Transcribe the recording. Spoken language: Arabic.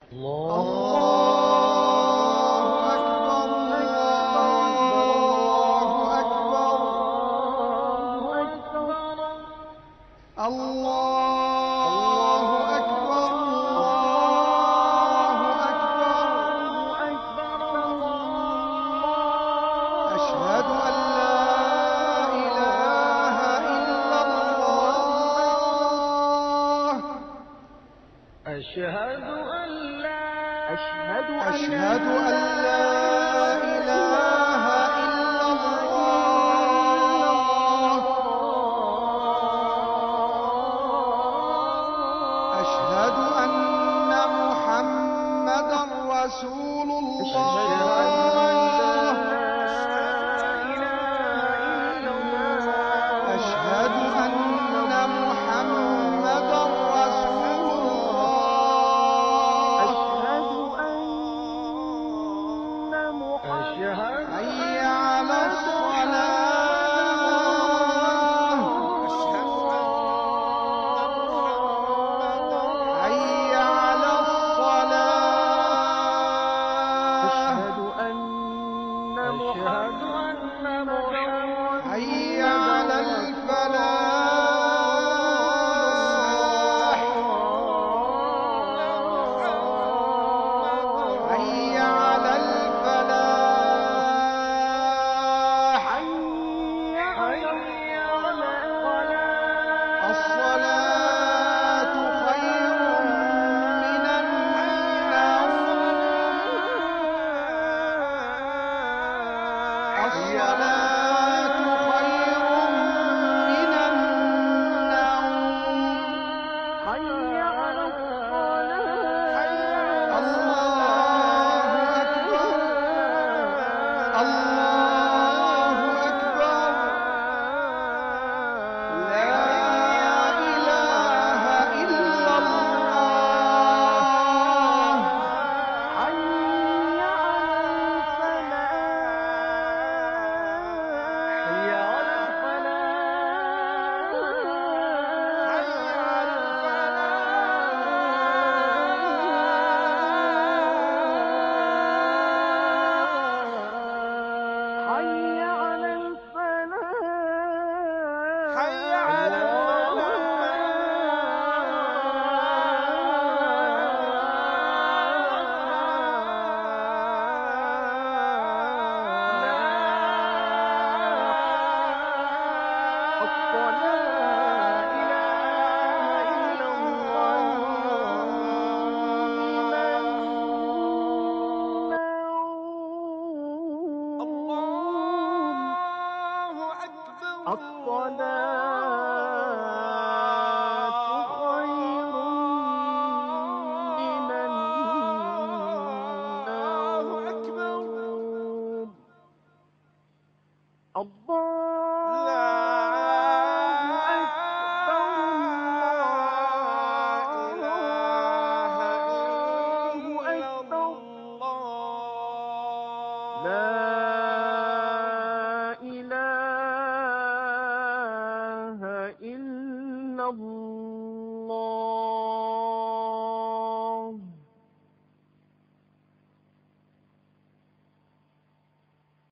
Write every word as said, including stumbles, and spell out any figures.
الله أكبر الله أكبر الله أكبر الله أكبر أشهد أن لا إله إلا الله أشهد أن لا أشهد أن لا إله إلا الله أشهد أن محمدا رسول الله أشهد أن محمدا رسول الله حي على الصلاة حي على الصلاة حي على الفلاح حي على الفلاح الصلاة خير من النوم الصلاة خير من النوم الله أكبر الله أكبر لا إله إلا الله حي على حي على الله أكبر الصلاة خير من الله أكبر النوم لا إله إلا الله لا إله إلا الله